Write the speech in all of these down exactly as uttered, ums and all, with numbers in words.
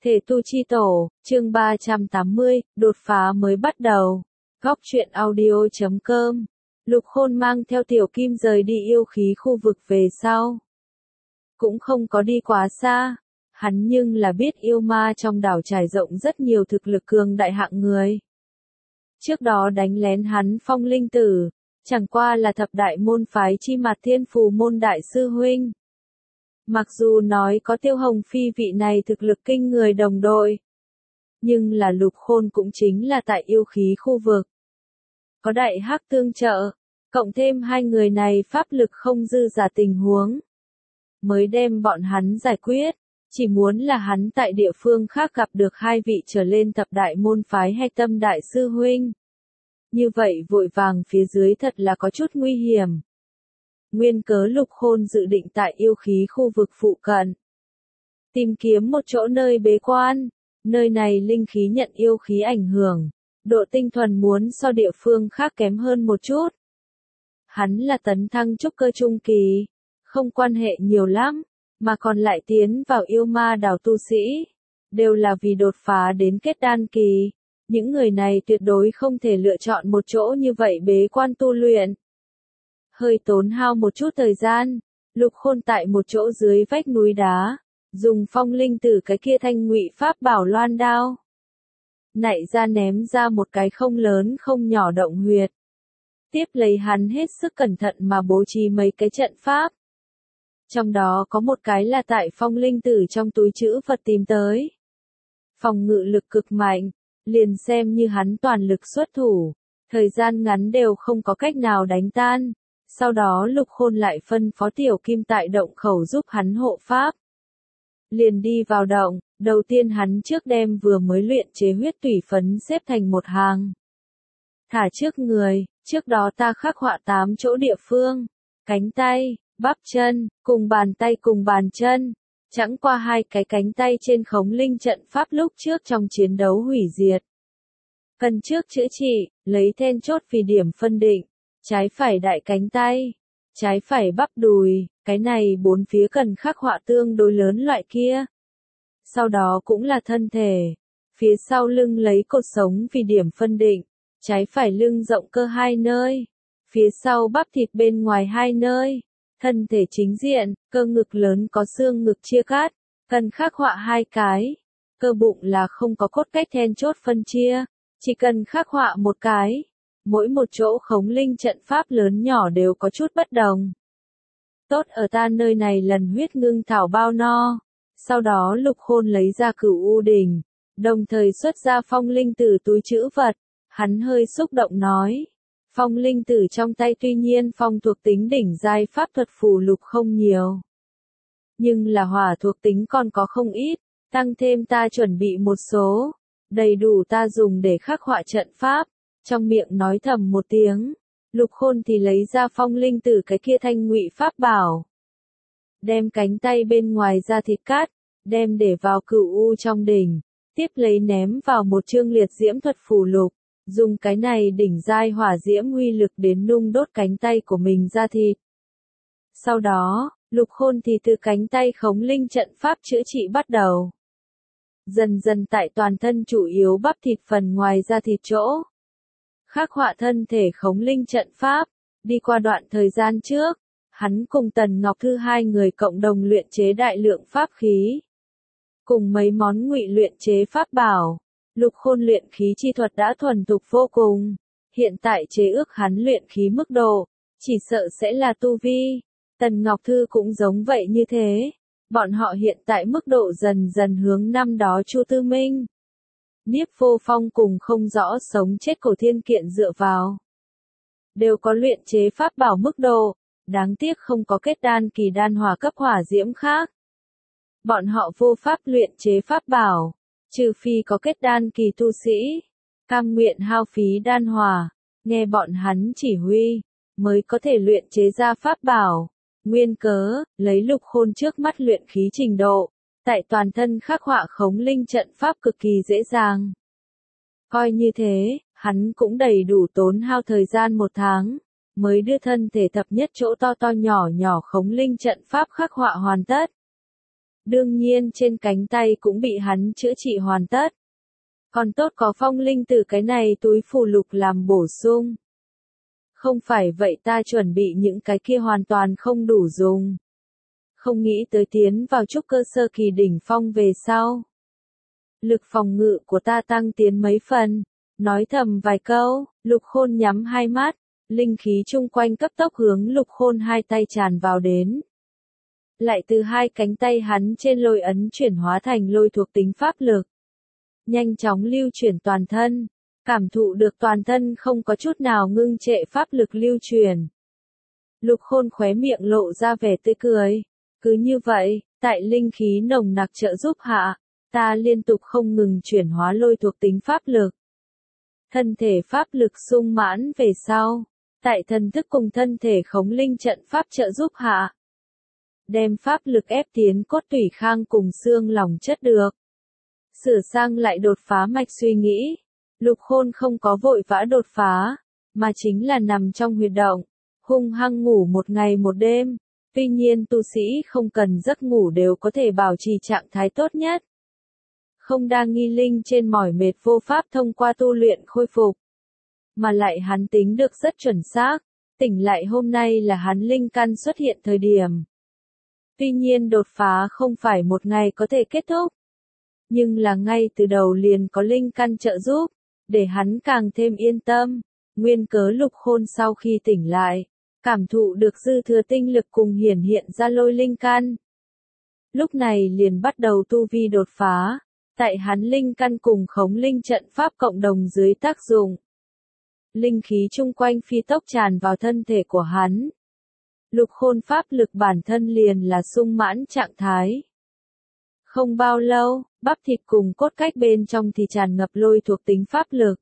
Thể tu chi tổ, chương ba trăm tám mươi, đột phá mới bắt đầu. Góc truyện audio chấm com. Lục Khôn mang theo Tiểu Kim rời đi yêu khí khu vực về sau. Cũng không có đi quá xa. Hắn nhưng là biết yêu ma trong đảo trải rộng rất nhiều thực lực cường đại hạng người. Trước đó đánh lén hắn Phong Linh Tử, chẳng qua là thập đại môn phái Chi Mặt Thiên Phù môn đại sư huynh. Mặc dù nói có Tiêu Hồng Phi vị này thực lực kinh người đồng đội, nhưng là Lục Khôn cũng chính là tại yêu khí khu vực. Có đại hắc tương trợ, cộng thêm hai người này pháp lực không dư giả tình huống, mới đem bọn hắn giải quyết. Chỉ muốn là hắn tại địa phương khác gặp được hai vị trở lên thập đại môn phái hay tâm đại sư huynh. Như vậy vội vàng phía dưới thật là có chút nguy hiểm. Nguyên cớ Lục Khôn dự định tại yêu khí khu vực phụ cận. Tìm kiếm một chỗ nơi bế quan, nơi này linh khí nhận yêu khí ảnh hưởng, độ tinh thuần muốn so địa phương khác kém hơn một chút. Hắn là tấn thăng trúc cơ trung kỳ, không quan hệ nhiều lắm, mà còn lại tiến vào yêu ma đảo tu sĩ, đều là vì đột phá đến kết đan kỳ. Những người này tuyệt đối không thể lựa chọn một chỗ như vậy bế quan tu luyện. Hơi tốn hao một chút thời gian, Lục Khôn tại một chỗ dưới vách núi đá, dùng Phong Linh Tử cái kia thanh ngụy pháp bảo loan đao, nảy ra ném ra một cái không lớn không nhỏ động huyệt. Tiếp lấy hắn hết sức cẩn thận mà bố trí mấy cái trận pháp. Trong đó có một cái là tại Phong Linh Tử trong túi trữ vật tìm tới. Phòng ngự lực cực mạnh, liền xem như hắn toàn lực xuất thủ, thời gian ngắn đều không có cách nào đánh tan. Sau đó Lục Khôn lại phân phó Tiểu Kim tại động khẩu giúp hắn hộ pháp. Liền đi vào động, đầu tiên hắn trước đem vừa mới luyện chế huyết tủy phấn xếp thành một hàng. Thả trước người, trước đó ta khắc họa tám chỗ địa phương, cánh tay, bắp chân, cùng bàn tay cùng bàn chân, chẳng qua hai cái cánh tay trên khống linh trận pháp lúc trước trong chiến đấu hủy diệt. Cần trước chữa trị, lấy then chốt vì điểm phân định. Trái phải đại cánh tay, trái phải bắp đùi, cái này bốn phía cần khắc họa tương đối lớn loại kia. Sau đó cũng là thân thể, phía sau lưng lấy cột sống vì điểm phân định, trái phải lưng rộng cơ hai nơi, phía sau bắp thịt bên ngoài hai nơi, thân thể chính diện, cơ ngực lớn có xương ngực chia cắt, cần khắc họa hai cái, cơ bụng là không có cốt cách then chốt phân chia, chỉ cần khắc họa một cái. Mỗi một chỗ khống linh trận pháp lớn nhỏ đều có chút bất đồng. Tốt ở ta nơi này lần huyết ngưng thảo bao no. Sau đó Lục Khôn lấy ra Cửu U Đỉnh, đồng thời xuất ra Phong Linh Tử túi trữ vật. Hắn hơi xúc động nói. Phong Linh Tử trong tay tuy nhiên phong thuộc tính đỉnh giai pháp thuật phù lục không nhiều. Nhưng là hỏa thuộc tính còn có không ít, tăng thêm ta chuẩn bị một số. Đầy đủ ta dùng để khắc họa trận pháp. Trong miệng nói thầm một tiếng, Lục Khôn thì lấy ra Phong Linh Tử cái kia thanh ngụy pháp bảo. Đem cánh tay bên ngoài ra thịt cắt, đem để vào Cửu U trong đỉnh, tiếp lấy ném vào một chương liệt diễm thuật phù lục, dùng cái này đỉnh giai hỏa diễm uy lực đến nung đốt cánh tay của mình ra thịt. Sau đó, Lục Khôn thì từ cánh tay khống linh trận pháp chữa trị bắt đầu. Dần dần tại toàn thân chủ yếu bắp thịt phần ngoài ra thịt chỗ. Khắc họa thân thể khống linh trận pháp, đi qua đoạn thời gian trước, hắn cùng Tần Ngọc Thư hai người cộng đồng luyện chế đại lượng pháp khí. Cùng mấy món ngụy luyện chế pháp bảo, Lục Khôn luyện khí chi thuật đã thuần thục vô cùng, hiện tại chế ước hắn luyện khí mức độ, chỉ sợ sẽ là tu vi. Tần Ngọc Thư cũng giống vậy như thế, bọn họ hiện tại mức độ dần dần hướng năm đó Chu Tư Minh. Niếp Vô Phong cùng không rõ sống chết cổ thiên kiện dựa vào. Đều có luyện chế pháp bảo mức độ, đáng tiếc không có kết đan kỳ đan hỏa cấp hỏa diễm khác. Bọn họ vô pháp luyện chế pháp bảo, trừ phi có kết đan kỳ tu sĩ, cam nguyện hao phí đan hỏa, nghe bọn hắn chỉ huy, mới có thể luyện chế ra pháp bảo. Nguyên cớ, lấy Lục Khôn trước mắt luyện khí trình độ. Tại toàn thân khắc họa khống linh trận pháp cực kỳ dễ dàng. Coi như thế, hắn cũng đầy đủ tốn hao thời gian một tháng, mới đưa thân thể thập nhất chỗ to to nhỏ nhỏ khống linh trận pháp khắc họa hoàn tất. Đương nhiên trên cánh tay cũng bị hắn chữa trị hoàn tất. Còn tốt có phong linh từ cái này túi phù lục làm bổ sung. Không phải vậy ta chuẩn bị những cái kia hoàn toàn không đủ dùng. Không nghĩ tới tiến vào trúc cơ sơ kỳ đỉnh phong về sau. Lực phòng ngự của ta tăng tiến mấy phần. Nói thầm vài câu, Lục Khôn nhắm hai mắt, linh khí chung quanh cấp tốc hướng Lục Khôn hai tay tràn vào đến. Lại từ hai cánh tay hắn trên lôi ấn chuyển hóa thành lôi thuộc tính pháp lực. Nhanh chóng lưu chuyển toàn thân, cảm thụ được toàn thân không có chút nào ngưng trệ pháp lực lưu truyền. Lục Khôn khóe miệng lộ ra vẻ tươi cười. Cứ như vậy, tại linh khí nồng nặc trợ giúp hạ, ta liên tục không ngừng chuyển hóa lôi thuộc tính pháp lực. Thân thể pháp lực sung mãn về sau, tại thần thức cùng thân thể khống linh trận pháp trợ giúp hạ. Đem pháp lực ép tiến cốt tủy khang cùng xương lòng chất được. Sửa sang lại đột phá mạch suy nghĩ. Lục Khôn không có vội vã đột phá, mà chính là nằm trong huyệt động, hung hăng ngủ một ngày một đêm. Tuy nhiên tu sĩ không cần giấc ngủ đều có thể bảo trì trạng thái tốt nhất. Không đa nghi linh trên mỏi mệt vô pháp thông qua tu luyện khôi phục. Mà lại hắn tính được rất chuẩn xác, tỉnh lại hôm nay là hắn linh căn xuất hiện thời điểm. Tuy nhiên đột phá không phải một ngày có thể kết thúc. Nhưng là ngay từ đầu liền có linh căn trợ giúp, để hắn càng thêm yên tâm. Nguyên cớ Lục Khôn sau khi tỉnh lại, cảm thụ được dư thừa tinh lực cùng hiển hiện ra lôi linh căn. Lúc này liền bắt đầu tu vi đột phá, tại hắn linh căn cùng khống linh trận pháp cộng đồng dưới tác dụng. Linh khí chung quanh phi tốc tràn vào thân thể của hắn. Lục Khôn pháp lực bản thân liền là sung mãn trạng thái. Không bao lâu, bắp thịt cùng cốt cách bên trong thì tràn ngập lôi thuộc tính pháp lực.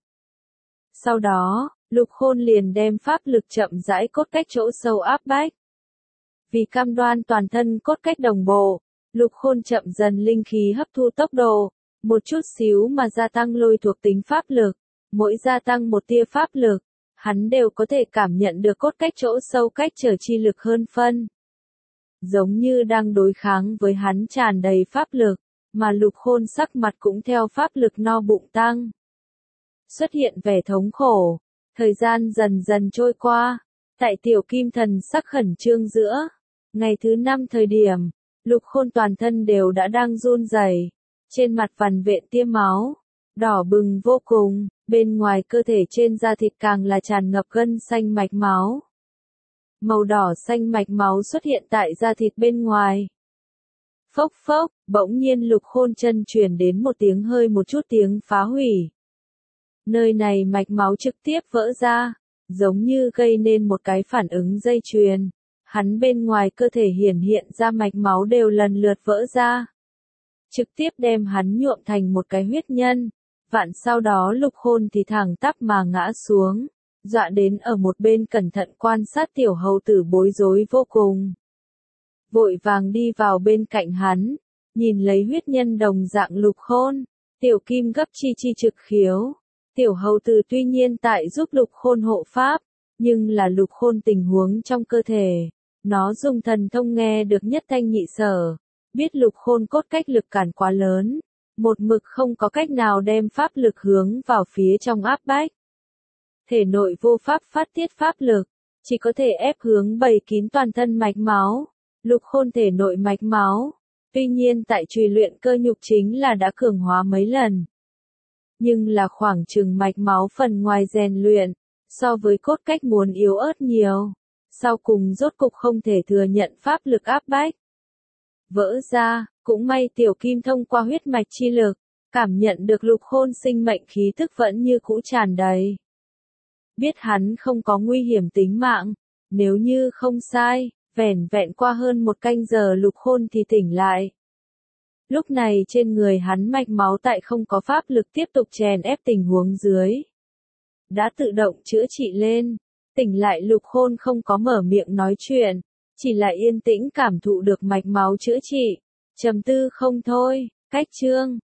Sau đó, Lục Khôn liền đem pháp lực chậm rãi cốt cách chỗ sâu áp bách. Vì cam đoan toàn thân cốt cách đồng bộ, Lục Khôn chậm dần linh khí hấp thu tốc độ, một chút xíu mà gia tăng lôi thuộc tính pháp lực. Mỗi gia tăng một tia pháp lực, hắn đều có thể cảm nhận được cốt cách chỗ sâu cách trở chi lực hơn phân. Giống như đang đối kháng với hắn tràn đầy pháp lực, mà Lục Khôn sắc mặt cũng theo pháp lực no bụng tăng. Xuất hiện vẻ thống khổ, thời gian dần dần trôi qua, tại tiểu kim thần sắc khẩn trương giữa. Ngày thứ năm thời điểm, Lục Khôn toàn thân đều đã đang run rẩy, trên mặt vằn vện tia máu, đỏ bừng vô cùng, bên ngoài cơ thể trên da thịt càng là tràn ngập gân xanh mạch máu. Màu đỏ xanh mạch máu xuất hiện tại da thịt bên ngoài. Phốc phốc, bỗng nhiên Lục Khôn chân truyền đến một tiếng hơi một chút tiếng phá hủy. Nơi này mạch máu trực tiếp vỡ ra, giống như gây nên một cái phản ứng dây chuyền. Hắn bên ngoài cơ thể hiển hiện ra mạch máu đều lần lượt vỡ ra. Trực tiếp đem hắn nhuộm thành một cái huyết nhân. Vạn sau đó Lục Khôn thì thẳng tắp mà ngã xuống, dọa đến ở một bên cẩn thận quan sát tiểu hầu tử bối rối vô cùng. Vội vàng đi vào bên cạnh hắn, nhìn lấy huyết nhân đồng dạng Lục Khôn, tiểu kim gấp chi chi trực khiếu. Tiểu hầu tử tuy nhiên tại giúp Lục Khôn hộ pháp, nhưng là Lục Khôn tình huống trong cơ thể, nó dùng thần thông nghe được nhất thanh nhị sở, biết Lục Khôn cốt cách lực cản quá lớn. Một mực không có cách nào đem pháp lực hướng vào phía trong áp bách. Thể nội vô pháp phát tiết pháp lực, chỉ có thể ép hướng bày kín toàn thân mạch máu. Lục Khôn thể nội mạch máu, tuy nhiên tại trùy luyện cơ nhục chính là đã cường hóa mấy lần. Nhưng là khoảng chừng mạch máu phần ngoài rèn luyện, so với cốt cách muốn yếu ớt nhiều. Sau cùng rốt cục không thể thừa nhận pháp lực áp bách. Vỡ ra, cũng may tiểu kim thông qua huyết mạch chi lực, cảm nhận được Lục Khôn sinh mệnh khí tức vẫn như cũ tràn đầy. Biết hắn không có nguy hiểm tính mạng, nếu như không sai, vẻn vẹn qua hơn một canh giờ Lục Khôn thì tỉnh lại. Lúc này trên người hắn mạch máu tại không có pháp lực tiếp tục chèn ép tình huống dưới. Đã tự động chữa trị lên, tỉnh lại Lục Khôn không có mở miệng nói chuyện, chỉ là yên tĩnh cảm thụ được mạch máu chữa trị. Trầm tư không thôi, cách chương.